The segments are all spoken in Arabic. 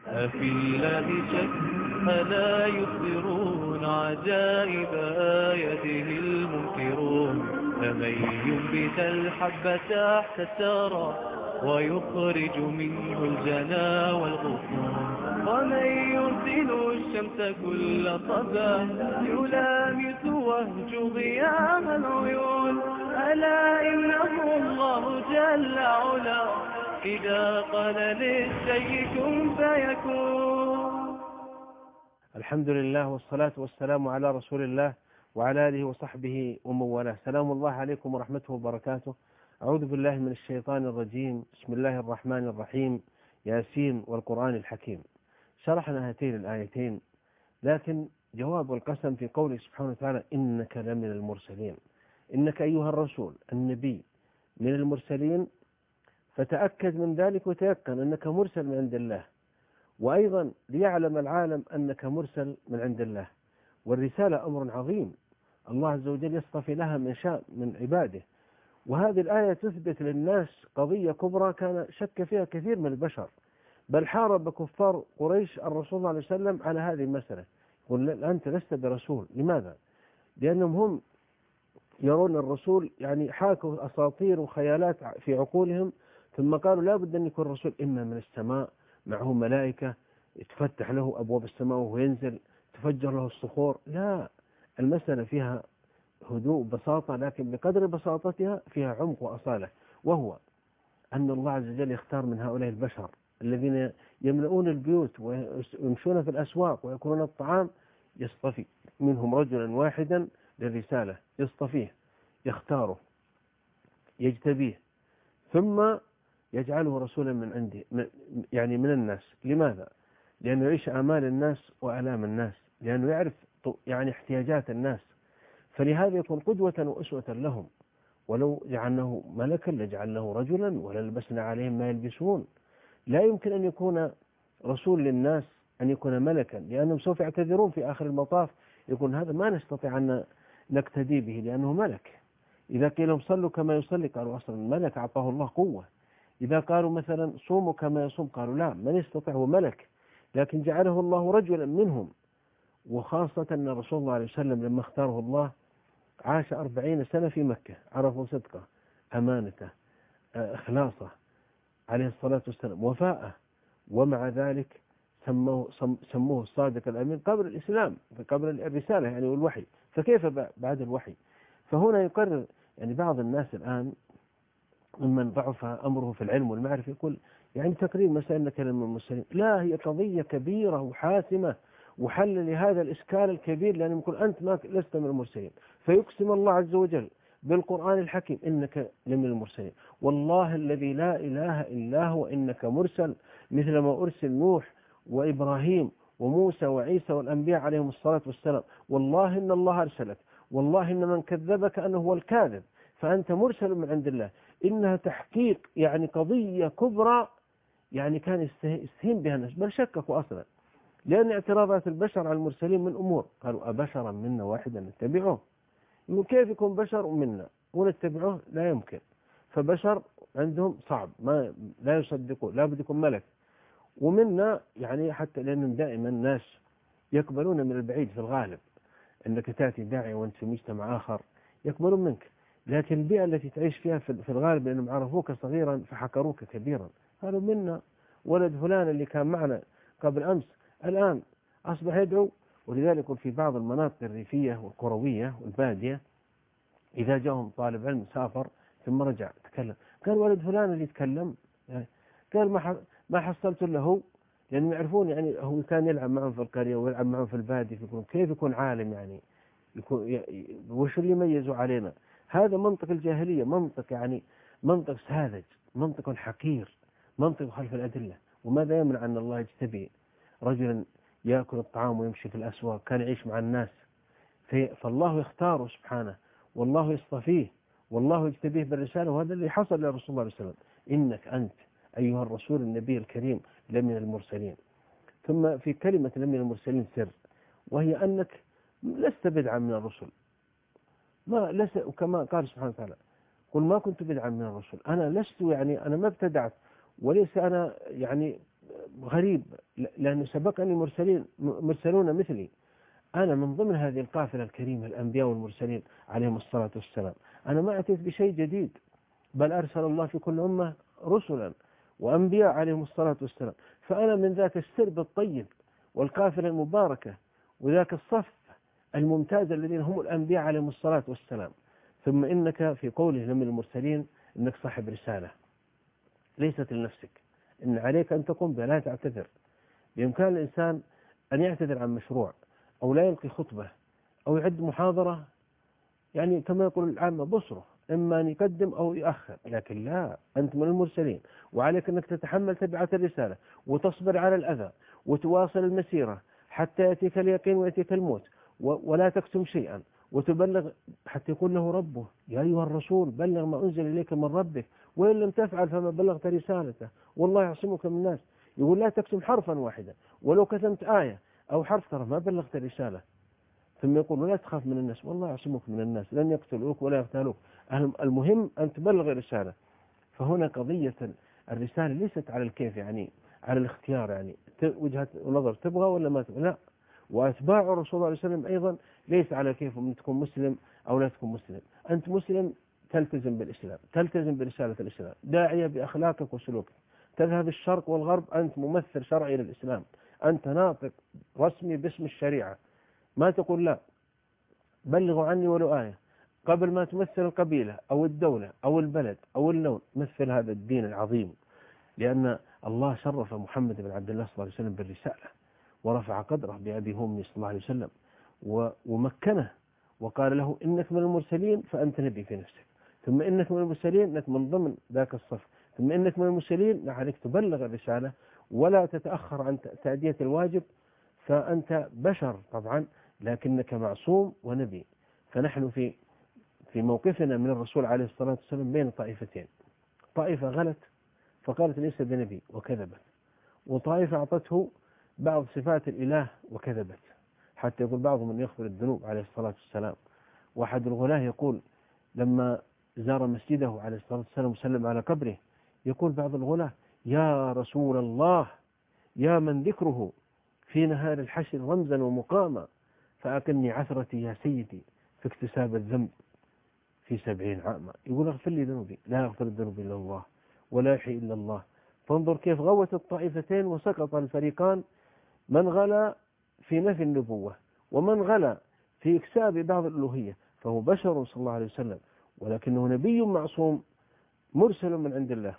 أفي الله شك ألا يخبرون عجائب آياته المنكرون فمن ينبت الحب تحت الثرى ويخرج منه الجنا والغصون ومن يرسل الشمس كل صباح يلامس وهج ضياء العيون ألا إنه الله جل علا إذا قال للشيء كن فيكون. الحمد لله والصلاة والسلام على رسول الله وعلى آله وصحبه ومن والاه. سلام الله عليكم ورحمته وبركاته. أعوذ بالله من الشيطان الرجيم. بسم الله الرحمن الرحيم. ياسين والقرآن الحكيم. شرحنا هاتين الآيتين، لكن جواب القسم في قوله سبحانه وتعالى إنك لمن المرسلين. إنك أيها الرسول النبي من المرسلين، فتأكد من ذلك وتيقن أنك مرسل من عند الله، وأيضا ليعلم العالم أنك مرسل من عند الله. والرسالة أمر عظيم الله عز وجل يصطفي لها من شاء من عباده. وهذه الآية تثبت للناس قضية كبرى كان شك فيها كثير من البشر، بل حارب كفار قريش الرسول صلى الله عليه وسلم على هذه المسألة. يقول أنت لست برسول. لماذا؟ لأنهم هم يرون الرسول يعني حاكوا أساطير وخيالات في عقولهم، ثم قالوا لا بد أن يكون الرسول إما من السماء معه ملائكة تفتح له أبواب السماء وهو ينزل، تفجر له الصخور. لا، المسألة فيها هدوء وبساطة، لكن بقدر بساطتها فيها عمق وأصالة، وهو أن الله عز وجل يختار من هؤلاء البشر الذين يملؤون البيوت ويمشون في الأسواق ويأكلون الطعام، يصطفي منهم رجلا واحدا للرسالة، يصطفيه، يختاره، يجتبيه، ثم يجعله رسولا من عنده، يعني من الناس. لماذا؟ لأنه يعيش آمال الناس وآلام الناس، لأنه يعرف يعني احتياجات الناس، فلهذا يكون قدوة وأسوة لهم. ولو جعلناه ملكا لجعلناه رجلا وللبسنا عليهم ما يلبسون. لا يمكن أن يكون رسول للناس أن يكون ملكا، لأنهم سوف يعتذرون في آخر المطاف، يقول هذا ما نستطيع أن نقتدي به لأنه ملك. إذا قيل لهم صلوا كما يصلي قالوا أصلا الملك أعطاه الله قوة. إذا قالوا مثلا صوموا كما يصوم قالوا لا، من يستطيع، هو ملك. لكن جعله الله رجلا منهم. وخاصة أن رسول الله عليه وسلم لما اختاره الله عاش 40 سنة في مكة، عرفوا صدقه، أمانته، إخلاصه عليه الصلاة والسلام، وفاءه، ومع ذلك سموه الصادق الأمين قبل الإسلام، قبل الرسالة يعني والوحي، فكيف بعد الوحي؟ فهنا يقرر يعني بعض الناس الآن ممن ضعف أمره في العلم والمعرفة يقول يعني تقرير مسائل كلام المرسلين، لا، هي قضية كبيرة وحاسمة وحل لهذا الإشكال الكبير، لأنه يقول أنت ما لست من المرسلين. فيقسم الله عز وجل بالقرآن الحكيم إنك لمن المرسلين، والله الذي لا إله إلا هو إنك مرسل مثل ما أرسل نوح وإبراهيم وموسى وعيسى والأنبياء عليهم الصلاة والسلام. والله إن الله أرسلك، والله إن من كذبك أنه هو الكاذب، فأنت مرسل من عند الله. إنها تحقيق يعني قضية كبرى، يعني كان يستهين بها الناس، بل شككوا أصلا، لأن اعتراضات البشر على المرسلين من أمور، قالوا أبشرا منا واحدا نتبعه؟ كيف يكون بشر منا ونتبعه؟ لا يمكن. فبشر عندهم صعب، ما لا يصدقون، لا بد يكون ملك. ومنا يعني حتى لأنهم دائما الناس يقبلون من البعيد في الغالب، أنك تأتي داعي وأنت في مجتمع آخر يقبلون منك، لكن البيئة التي تعيش فيها في الغالب لأنهم عرفوك صغيرا فحكروك كبيرا. قالوا منا ولد فلان اللي كان معنا قبل أمس الآن أصبح يدعو. ولذلك في بعض المناطق الريفية والقروية والبادية إذا جاءهم طالب علم سافر ثم رجع تكلم، قال ولد فلان اللي يتكلم، يعني قال ما حصلت له، لأنهم يعرفون يعني هو كان يلعب معهم في القرية ويلعب معهم في البادية، يقولون كيف يكون عالم، يعني يكون وش اللي يميزوا علينا؟ هذا منطق الجاهلية، منطق يعني منطق ساذج، منطق حقير، منطق خلف الأدلة. وماذا يمنع أن الله يجتبي رجلا يأكل الطعام ويمشي في الأسواق، كان يعيش مع الناس، فالله يختاره سبحانه، والله يصطفيه، والله يجتبيه بالرسالة. وهذا اللي حصل لرسول الله عليه وسلم، إنك أنت أيها الرسول النبي الكريم لمن المرسلين. ثم في كلمة لمن المرسلين سر، وهي أنك لست بدعا من الرسل، ما لست، وكما قال سبحانه وتعالى قل ما كنت بدعا من الرسل، أنا لست يعني أنا ما ابتدعت، وليس أنا يعني غريب، لأنه سبقني مرسلون مثلي. أنا من ضمن هذه القافلة الكريمة الأنبياء والمرسلين عليهم الصلاة والسلام، أنا ما أتيت بشيء جديد، بل أرسل الله في كل أمة رسلا وأنبياء عليهم الصلاة والسلام. فأنا من ذاك السرب الطيب والقافلة المباركة وذاك الصف الممتاز الذين هم الأنبياء عليهم الصلاة والسلام. ثم إنك في قوله من المرسلين إنك صاحب رسالة ليست لنفسك، إن عليك أن تقوم بها، لا تعتذر. بإمكان الإنسان أن يعتذر عن مشروع، أو لا يلقي خطبة، أو يعد محاضرة، يعني كما يقول العامة بصره، إما أن يقدم أو يؤخر. لكن لا، أنت من المرسلين، وعليك أنك تتحمل تبعات الرسالة، وتصبر على الأذى، وتواصل المسيرة حتى يأتيك اليقين ويأتيك الموت، ولا تكتم شيئا، وتبلغ حتى يقول له ربه يا أيها الرسول بلغ ما أنزل إليك من ربك، وإن لم تفعل فما بلغت رسالته والله يعصمك من الناس. يقول لا تكتم حرفا واحدا، ولو كتمت آية أو حرف ترى ما بلغت الرسالة. ثم يقول ولا تخاف من الناس، والله يعصمك من الناس، لن يقتلوك ولا يغتالوك، المهم أن تبلغ الرسالة. فهنا قضية الرسالة ليست على الكيف، يعني على الاختيار، يعني وجهة نظر تبغى ولا ما تبغى، لا. وأتباع الرسول صلى الله عليه وسلم أيضا ليس على كيف من تكون مسلم أو لا تكون مسلم. أنت مسلم تلتزم بالإسلام، تلتزم برسالة الإسلام، داعية بأخلاقك وسلوكك. تذهب الشرق والغرب أنت ممثل شرعي للإسلام، أنت ناطق رسمي باسم الشريعة. ما تقول لا بلغوا عني ولو آية، قبل ما تمثل القبيلة أو الدولة أو البلد أو اللون، مثل هذا الدين العظيم. لأن الله شرف محمد بن عبد الله صلى الله عليه وسلم بالرسالة، ورفع قدره بأبي أمي صلى الله عليه وسلم، ومكنه، وقال له إنك من المرسلين فأنت نبي في نفسك، ثم إنك من المرسلين، إنك من ضمن ذاك الصف، ثم إنك من المرسلين عليك تبلغ الرسالة ولا تتأخر عن تأدية الواجب. فأنت بشر طبعا، لكنك معصوم ونبي. فنحن في موقفنا من الرسول عليه الصلاة والسلام بين طائفتين: طائفة غلت فقالت ليس بنبي وكذبت، وطائفة أعطته بعض صفات الإله وكذبت، حتى يقول بعضهم من يغفر الذنوب عليه الصلاة والسلام. واحد الغلاة يقول لما زار مسجده عليه الصلاة والسلام وسلم على قبره، يقول بعض الغلاة يا رسول الله يا من ذكره في نهار الحشر رمزا ومقاما، فأكلني عثرتي يا سيدي في اكتساب الذنب في 70 عاما. يقول اغفر لي ذنوبي، لا يغفر الذنوب إلا الله ولا يحيي إلا الله. فانظر كيف غوت الطائفتين وسقط الفريقان، من غلا في نفي النبوة ومن غلا في إكساب بعض الألوهية. فهو بشر صلى الله عليه وسلم، ولكنه نبي معصوم مرسل من عند الله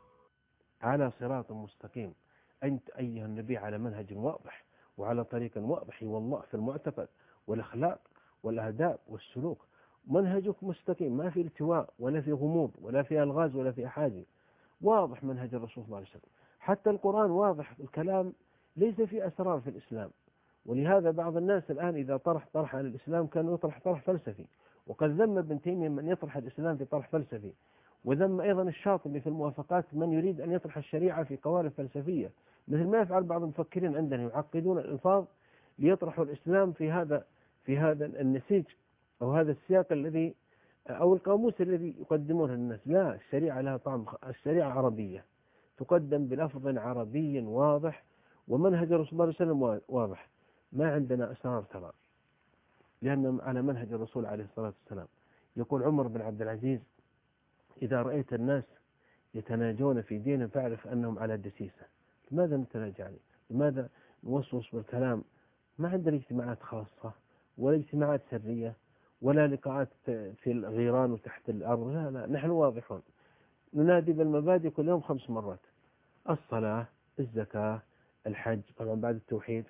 على صراط مستقيم. أنت أيها النبي على منهج واضح وعلى طريق واضح والله في المعتقد والأخلاق والآداب والسلوك. منهجك مستقيم، ما في التواء ولا في غموض ولا في ألغاز ولا في أحاجي. واضح منهج الرسول صلى الله عليه وسلم، حتى القرآن واضح الكلام، ليس في أسرار في الإسلام. ولهذا بعض الناس الآن إذا طرح عن الإسلام كان يطرح طرح فلسفي، وقد ذم ابن تيمية من يطرح الإسلام في طرح فلسفي، وذم أيضا الشاطبي في الموافقات من يريد أن يطرح الشريعة في قوالب فلسفية، مثل ما يفعل بعض المفكرين عندنا يعقدون الألفاظ ليطرحوا الإسلام في هذا النسيج أو هذا السياق الذي أو القاموس الذي يقدمونه للناس. لا، الشريعة لها طعم، الشريعة عربية تقدم بلفظ عربي واضح، ومنهج الرسول صلى الله عليه وسلم واضح. ما عندنا أسرار ترى، لأن على منهج الرسول عليه الصلاة والسلام. يقول عمر بن عبد العزيز إذا رأيت الناس يتناجون في دين فاعرف أنهم على دسيسة. لماذا نتناجى عليه؟ لماذا نوسوس بالكلام؟ ما عندنا اجتماعات خاصة ولا اجتماعات سرية ولا لقاءات في الغيران وتحت الأرض، لا، نحن واضحون، ننادي بالمبادئ كل يوم 5 مرات: الصلاة، الزكاة، الحج، طبعا بعد التوحيد،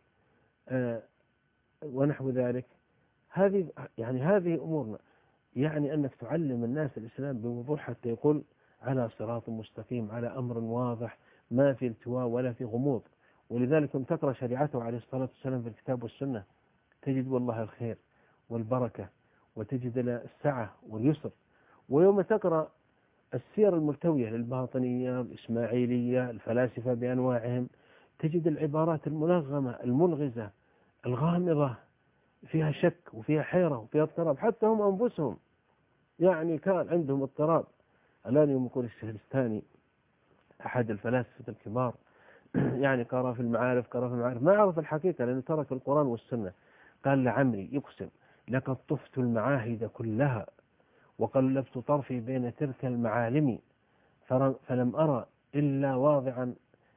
ونحو ذلك. هذه أمورنا، يعني أنك تعلم الناس الإسلام بوضوح حتى يقول على صراط مستقيم، على أمر واضح، ما في التواء ولا في غموض. ولذلك تقرأ شريعته عليه الصلاة والسلام في الكتاب والسنة تجد والله الخير والبركة، وتجد السعة واليسر. ويوم تقرأ السير الملتوية للباطنية الإسماعيلية الفلاسفة بأنواعهم تجد العبارات الملغمة الملغزة الغامضة، فيها شك وفيها حيرة وفيها اضطراب. حتى هم أنفسهم يعني كان عندهم اضطراب. الآن يوم يقول الشهرستاني أحد الفلاسفة الكبار يعني قرأ في المعارف ما عرف الحقيقة لأنه ترك القرآن والسنة. قال لعمري يقسم لقد طفت المعاهد كلها وقلبت طرفي بين تلك المعالم فلم أرى إلا واضعا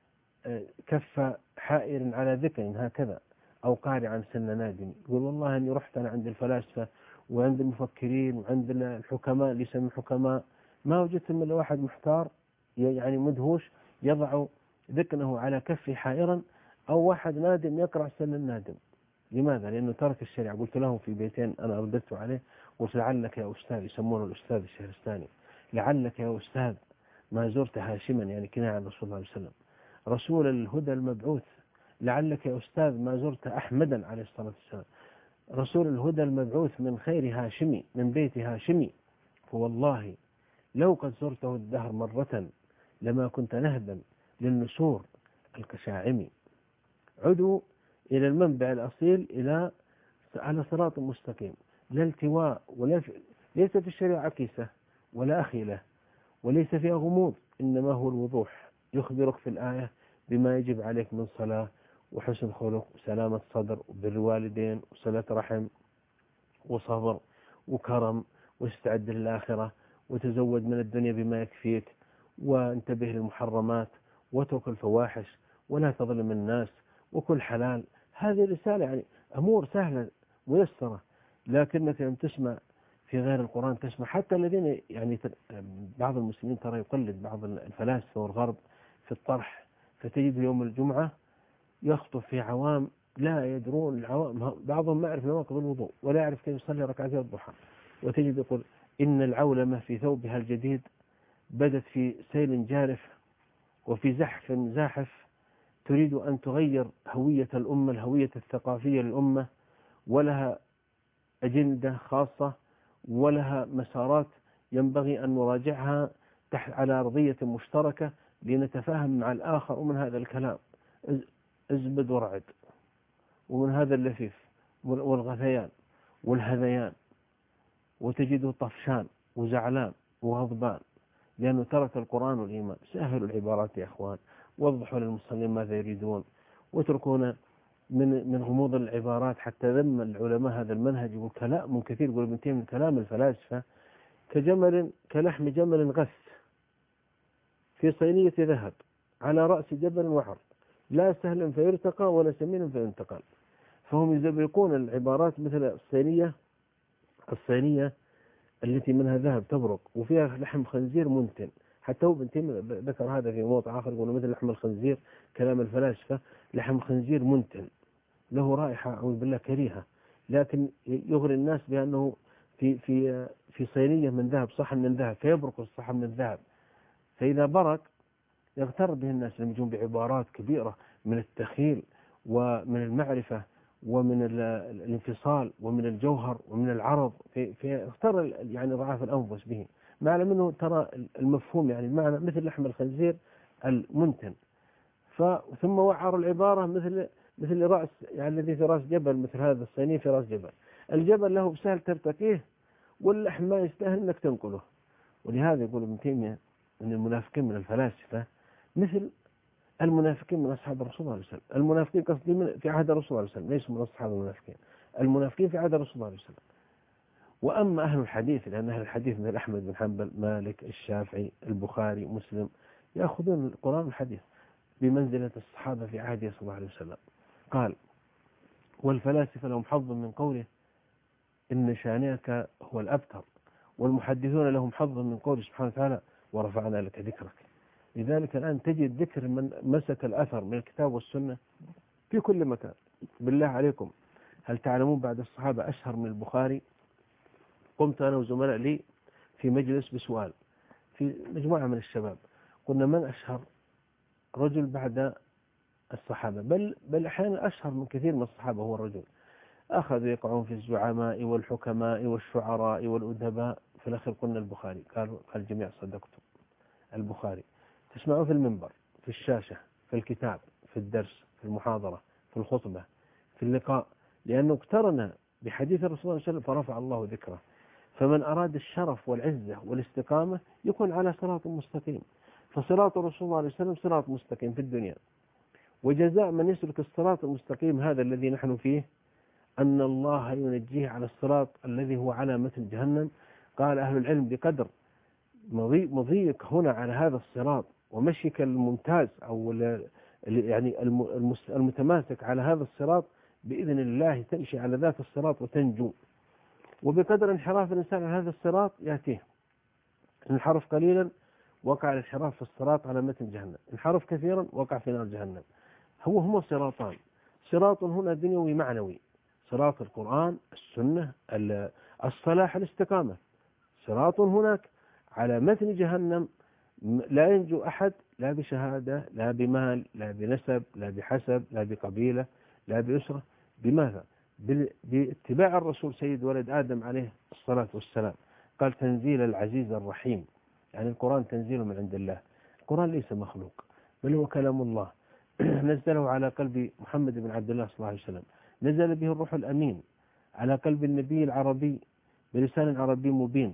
كف حائر على ذكر هكذا أو قارعا سن نادم. يقول والله أني رحت أنا عند الفلاسفة وعند المفكرين وعند الحكماء اللي يسموا حكماء، ما وجدت من واحد محتار يعني مدهوش يضع ذكره على كف حائرا أو واحد نادم يقرأ سن النادم. لماذا؟ لأنه ترك الشريعة. قلت له في بيتين أنا أرددت عليه، قلت لعلك يا أستاذ، يسمونه الأستاذ الشهرستاني، لعلك يا أستاذ ما زرت هاشما، يعني كناية عن رسول الله عليه وسلم رسول الهدى المبعوث. لعلك يا أستاذ ما زرت أحمدا عليه الصلاة والسلام رسول الهدى المبعوث من خير هاشمي من بيت هاشمي. فوالله لو قد زرته الدهر مرة لما كنت نهبا للنسور الكشاعم. عدوا إلى المنبع الأصيل على صراط مستقيم، لا التواء ليست الشريعة عكيسة ولا أخيلة وليس فيها غموض، إنما هو الوضوح. يخبرك في الآية بما يجب عليك من صلاة وحسن خلق وسلامة صدر وبر والدين وصلة رحم وصبر وكرم واستعد للآخرة وتزود من الدنيا بما يكفيك وانتبه للمحرمات واترك الفواحش ولا تظلم الناس وكل حلال. هذه رسالة يعني أمور سهلة ميسرة، لكنك لم تسمع في غير القرآن تسمع. حتى الذين يعني بعض المسلمين ترى يقلد بعض الفلاسفة والغرب في الطرح، فتجد يوم الجمعة يخطب في عوام لا يدرون العوام، بعضهم ما يعرف نواقض الوضوء ولا يعرف كيف يصلي ركعتي الضحى، وتجد يقول إن العولمة في ثوبها الجديد بدت في سيل جارف وفي زحف زاحف تريد أن تغير هوية الأمة، الهوية الثقافية للأمة، ولها أجندة خاصة ولها مسارات ينبغي أن نراجعها تحت على أرضية مشتركة لنتفاهم مع الآخر. ومن هذا الكلام ازبد ورعد، ومن هذا اللفيف والغثيان والهذيان، وتجده طفشان وزعلان وغضبان لأنه ترك القرآن والإيمان. سهلوا العبارات يا أخوان، وضحوا للمصلين ماذا يريدون، واتركونا من غموض العبارات. حتى ذم العلماء هذا المنهج، يقول كلام كثير، يقول ابن تيمية كلام الفلاسفة كلحم جمل غث في صينية ذهب على رأس جبل وحر، لا سهل فيرتقى ولا سمين فينتقل. فهم يزبقون العبارات مثل الصينية التي منها ذهب تبرق وفيها لحم خنزير منتن. حتى هو ابن تيمية ذكر هذا في موضع آخر، يقول مثل لحم الخنزير كلام الفلاسفة لحم خنزير منتن له رائحة أعوذ بالله كريهة، لكن يغري الناس بأنه في صينية من ذهب، صحن من ذهب، فيبرق الصحن من الذهب، فإذا برق يغتر به الناس لما يجون بعبارات كبيرة من التخيل ومن المعرفة ومن الانفصال ومن الجوهر ومن العرض، فيغتر يعني ضعاف الأنفس به، مع منه ترى المفهوم يعني المعنى مثل لحم الخنزير المنتن. ثم وعر العبارة مثل رأس يعني الذي في رأس جبل، مثل هذا الصيني في رأس جبل. الجبل له بسهل ترتقيه واللحم ما يستاهل انك تنقله. ولهذا يقول ابن تيمية ان المنافقين من الفلاسفة مثل المنافقين من أصحاب الرسول صلى الله عليه وسلم. المنافقين قصدي في عهد الرسول صلى الله عليه وسلم، ليسوا من أصحاب المنافقين، المنافقين في عهد الرسول صلى الله عليه وسلم. وأما أهل الحديث، لأن أهل الحديث مثل أحمد بن حنبل مالك الشافعي البخاري مسلم يأخذون القرآن والحديث بمنزلة الصحابة في عهده صلى الله عليه وسلم. قال والفلاسفة لهم حظ من قوله إن شانئك هو الأبتر، والمحدثون لهم حظ من قوله سبحانه وتعالى ورفعنا لك ذكرك. لذلك الآن تجد ذكر من مسك الأثر من الكتاب والسنة في كل مكان. بالله عليكم هل تعلمون بعد الصحابة أشهر من البخاري؟ قمت أنا وزملاء لي في مجلس بسؤال في مجموعة من الشباب، قلنا من أشهر رجل بعد الصحابة؟ بل أحيانا أشهر من كثير من الصحابة هو الرجل. أخذوا يقعون في الزعماء والحكماء والشعراء والأدباء، في الأخير قلنا البخاري. قال الجميع صدقتم، البخاري. تسمعوا في المنبر، في الشاشة، في الكتاب، في الدرس، في المحاضرة، في الخطبة، في اللقاء، لأنه اقترن بحديث الرسول صلى الله عليه وسلم فرفع الله ذكره. فمن أراد الشرف والعزة والاستقامة يكون على صراط مستقيم. فصراط الرسول صلى الله عليه وسلم صراط مستقيم في الدنيا وجزاء من يسلك الصراط المستقيم هذا الذي نحن فيه أن الله ينجيه على الصراط الذي هو على متن جهنم. قال أهل العلم بقدر مضيك هنا على هذا الصراط ومشيك الممتاز أو يعني المتماسك على هذا الصراط بإذن الله تمشي على ذات الصراط وتنجو. وبقدر انحراف الإنسان عن هذا الصراط يأتيه، انحرف قليلا وقع الانحراف في الصراط على متن جهنم، انحرف كثيرا وقع في نار جهنم. هما صراطان، صراط هنا دنيوي معنوي، صراط القرآن السنة الصلاح الاستقامة، صراط هناك على متن جهنم لا ينجو أحد لا بشهادة لا بمال لا بنسب لا بحسب لا بقبيلة لا بأسرة. بماذا؟ باتباع الرسول سيد ولد آدم عليه الصلاة والسلام. قال تنزيل العزيز الرحيم، يعني القرآن تنزيل من عند الله، القرآن ليس مخلوق بل هو كلام الله نزله على قلب محمد بن عبد الله صلى الله عليه وسلم، نزل به الروح الأمين على قلب النبي العربي بلسان عربي مبين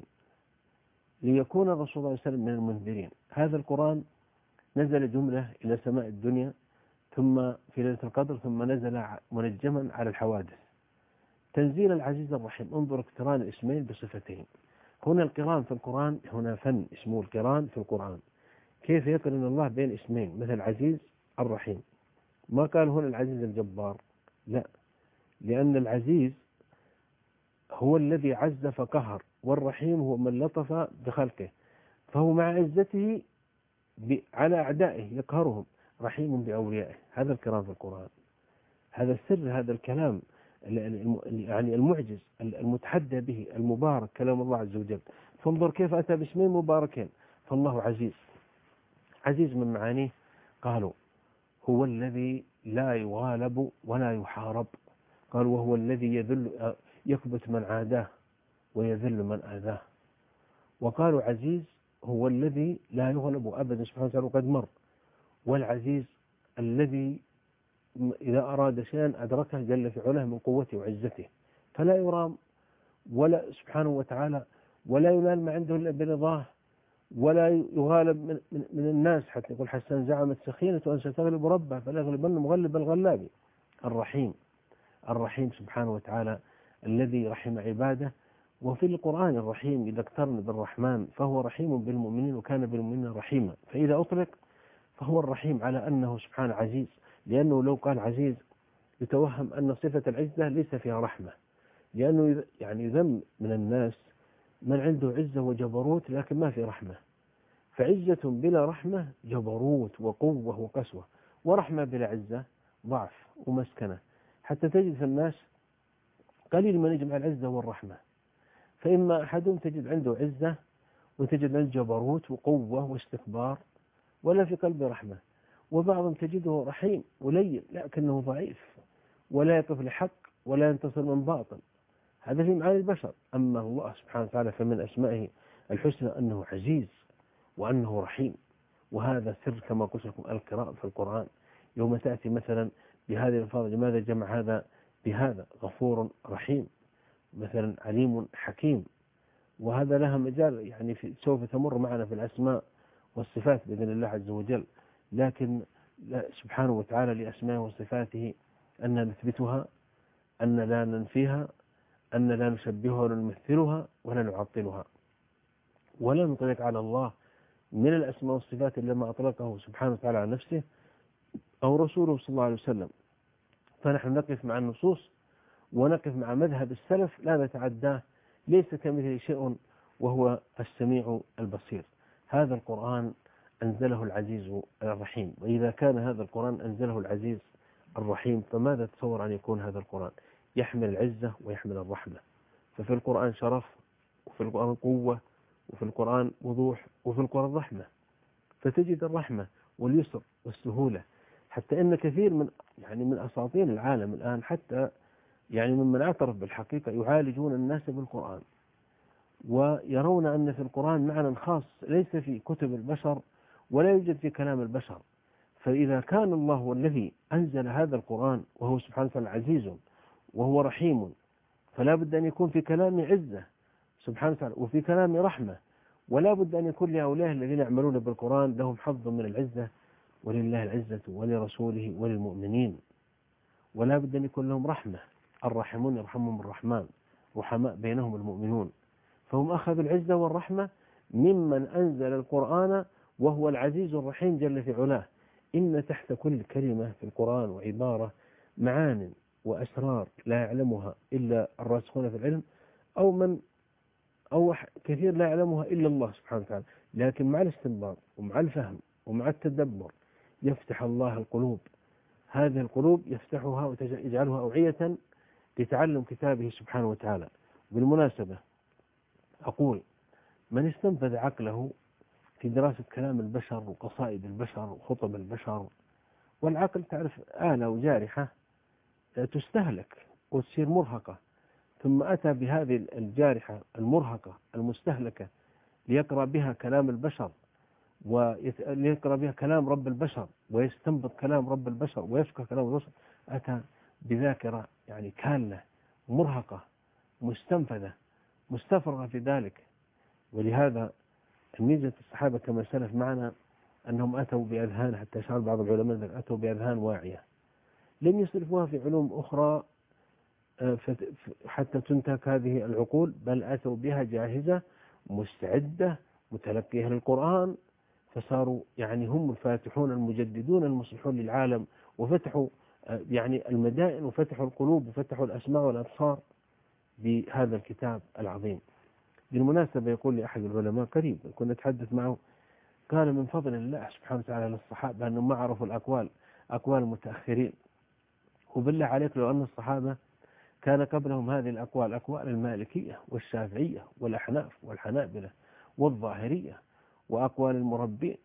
ليكون الرسول صلى الله عليه وسلم من المنذرين. هذا القرآن نزل جملة إلى سماء الدنيا ثم في ليلة القدر ثم نزل منجما على الحوادث. تنزيل العزيز الرحيم، انظر اقتران الاسمين بصفتين. هنا القران في القرآن، هنا فن اسمه القران في القرآن، كيف يقرن الله بين اسمين مثل عزيز الرحيم. ما قال هنا العزيز الجبار، لا، لأن العزيز هو الذي عز فقهر، والرحيم هو من لطف بخلقه، فهو مع عزته على أعدائه يقهرهم، رحيم بأوليائه. هذا الكلام في القرآن، هذا السر، هذا الكلام يعني المعجز المتحدى به المبارك كلام الله عز وجل. فانظر كيف أتى باسمين مباركين. فالله عزيز، عزيز من معانيه قالوا هو الذي لا يغالب ولا يحارب، قال وهو الذي يذل يكبت من عاداه ويذل من آذاه. وقالوا عزيز هو الذي لا يغلب أبدا سبحانه وتعالى وقد مر، والعزيز الذي إذا أراد شيئا أدركه جل في علاه من قوته وعزته، فلا يرام ولا سبحانه وتعالى ولا ينال ما عنده إلا برضاه، ولا يغالب من الناس. حتى يقول حسان زعمت سخينة أن ستغلب ربها فلا يغلبن مغلب الغلاب. الرحيم، الرحيم سبحانه وتعالى الذي رحم عباده. وفي القرآن الرحيم إذا اقترن بالرحمن فهو رحيم بالمؤمنين وكان بالمؤمنين رحيما، فإذا أطلق فهو الرحيم على أنه سبحانه عزيز، لأنه لو قال عزيز يتوهم أن صفة العزة ليس فيها رحمة، لأنه يعني يذم من الناس من عنده عزة وجبروت لكن ما في رحمة. فعزة بلا رحمة جبروت وقوة وقسوة، ورحمة بلا عزة ضعف ومسكنة. حتى تجد في الناس قليل من يجمع العزة والرحمة، فإما أحدهم تجد عنده عزة وتجد عنده جبروت وقوة واستكبار ولا في قلبه رحمة، وبعضهم تجده رحيم ولين لكنه ضعيف ولا يقف لحق ولا ينتصر من باطل. هذا في معاني البشر. أما الله سبحانه وتعالى فمن أسمائه الحسنى أنه عزيز وأنه رحيم، وهذا سر كما قلت لكم القراءة في القرآن. يوم تأتي مثلا بهذه الألفاظ لماذا جمع هذا بهذا؟ غفور رحيم، مثلا عليم حكيم، وهذا لها مجال يعني سوف تمر معنا في الأسماء والصفات بإذن الله عز وجل. لكن سبحانه وتعالى لأسمائه وصفاته أن نثبتها، أن لا ننفيها، أن لا نشبهها ولا نمثلها ولا نعطلها، ولا نطلق على الله من الأسماء والصفات إلا ما أطلقه سبحانه وتعالى على نفسه أو رسوله صلى الله عليه وسلم. فنحن نقف مع النصوص ونقف مع مذهب السلف لا نتعداه، ليس كمثله شيء وهو السميع البصير. هذا القرآن أنزله العزيز الرحيم، وإذا كان هذا القرآن أنزله العزيز الرحيم فماذا تصور أن يكون هذا القرآن؟ يحمل العزة ويحمل الرحمة. ففي القرآن شرف، وفي القرآن قوة، وفي القرآن وضوح، وفي القرآن رحمة. فتجد الرحمة واليسر والسهولة. حتى إن كثير من أساطين العالم الآن حتى يعني ممن اعترف بالحقيقة يعالجون الناس بالقرآن، ويرون أن في القرآن معنى خاص ليس في كتب البشر ولا يوجد في كلام البشر. فإذا كان الله هو الذي أنزل هذا القرآن وهو سبحانه وتعالى عزيز وهو رحيم، فلا بد أن يكون في كلام عزة سبحانه وتعالى وفي كلام رحمة، ولا بد أن يكون لهؤلاء الذين يعملون بالقرآن لهم حظ من العزة ولله العزة ولرسوله وللمؤمنين، ولا بد أن يكون لهم رحمة. الراحمون يرحمهم الرحمن، رحماء بينهم المؤمنون. فهم أخذوا العزة والرحمة ممن أنزل القرآن وهو العزيز الرحيم جل في علاه. إن تحت كل كلمة في القرآن وعبارة معان وأسرار لا يعلمها إلا الراسخون في العلم، أو كثير لا يعلمها إلا الله سبحانه وتعالى. لكن مع الاستنباط ومع الفهم ومع التدبر يفتح الله القلوب. هذه القلوب يفتحها ويجعلها أوعية لتعلم كتابه سبحانه وتعالى. بالمناسبة أقول من استنفذ عقله في دراسة كلام البشر وقصائد البشر وخطب البشر، والعقل تعرف آلة وجارحة تستهلك وتصير مرهقة، ثم أتى بهذه الجارحة المرهقة المستهلكة ليقرأ بها كلام البشر وليقرأ بها كلام رب البشر ويستنبط كلام رب البشر ويفقه كلام البشر، أتى بذاكرة يعني كالة مرهقة مستنفذة مستفرغة في ذلك. ولهذا ميزة الصحابة كما سلف معنا أنهم أتوا بأذهان، حتى شعر بعض العلماء أتوا بأذهان واعية لم يصرفوها في علوم أخرى حتى تنتهك هذه العقول، بل أتوا بها جاهزة مستعدة متلقية للقرآن، فصاروا يعني هم الفاتحون المجددون المصلحون للعالم، وفتحوا يعني المدائن وفتحوا القلوب وفتحوا الأسماع والأبصار بهذا الكتاب العظيم. بالمناسبة يقول لي أحد العلماء قريب كنا نتحدث معه، قال من فضل الله سبحانه وتعالى للصحابة أنهم ما عرفوا أقوال المتأخرين. وبالله عليك لو أن الصحابة كان قبلهم هذه الأقوال، أقوال المالكية والشافعية والأحناف والحنابلة والظاهرية، وأقوال المربين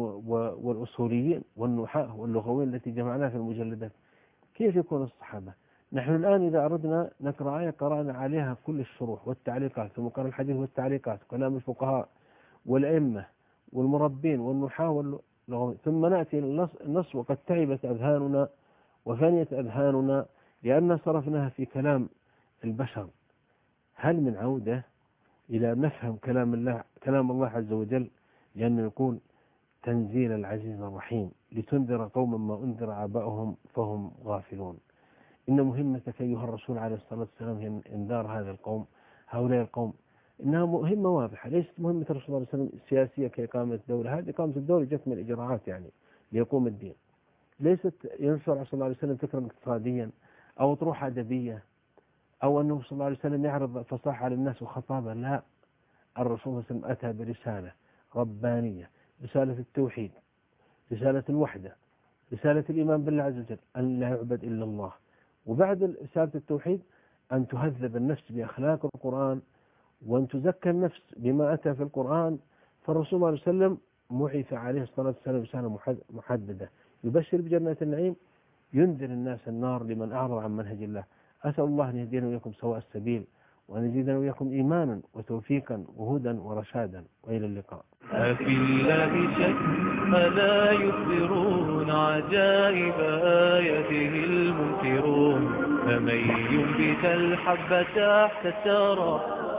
والأصوليين والنحاة واللغويين التي جمعناها في المجلدات، كيف يكون الصحابة؟ نحن الآن إذا أردنا نقرأ آية قرأنا عليها كل الشروح والتعليقات، ثم قرأ الحديث والتعليقات وكلام الفقهاء والأئمة والمربين والنحاة واللغويين، ثم نأتي النص وقد تعبت أذهاننا وفنيت أذهاننا لأن صرفناها في كلام البشر. هل من عودة إلى نفهم كلام الله عز وجل؟ لأنه يقول تنزيل العزيز الرحيم لتنذر قوما ما أنذر آباؤهم فهم غافلون. إن مهمتك أيها الرسول عليه الصلاة والسلام هي إنذار هؤلاء القوم. إنها مهمة واضحة، ليست مهمة الرسول صلى الله عليه وسلم سياسية كإقامة الدولة، هذه إقامة الدولة جت من الإجراءات يعني ليقوم الدين. ليست ينشر صلى الله عليه وسلم فكرا اقتصاديا أو طروحة أدبية أو أنه صلى الله عليه وسلم يعرض فصاحة على الناس وخطابة، لا، الرسول صلى الله عليه وسلم أتى برسالة ربانية، رسالة التوحيد، رسالة الوحدة، رسالة الإيمان بالله عز وجل أن لا يعبد إلا الله، وبعد رسالة التوحيد أن تهذب النفس بأخلاق القرآن وأن تزكى النفس بما أتى في القرآن. فالرسول صلى الله عليه وسلم بعث عليه الصلاة والسلام رسالة محددة، يبشر بجنة النعيم، ينذر الناس النار لمن أعرض عن منهج الله. أسأل الله أن يهدينا وإياكم سواء السبيل، وأن يزيدنا وإياكم إيمانا وتوفيقا وهدى ورشادا، وإلى اللقاء. أفي الله شك ألا يخبرون عجائب آياته المنكرون، فمن ينبت الحب تحت الثرى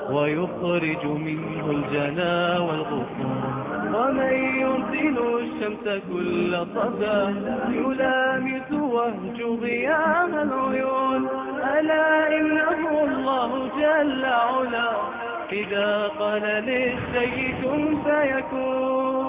ويخرج منه الجنا والغصون، ومن يرسل الشمس كل صبا يلامس وهج ضياء العيون، ألا إنه الله جل علا إذا قال للشيء كن فيكون.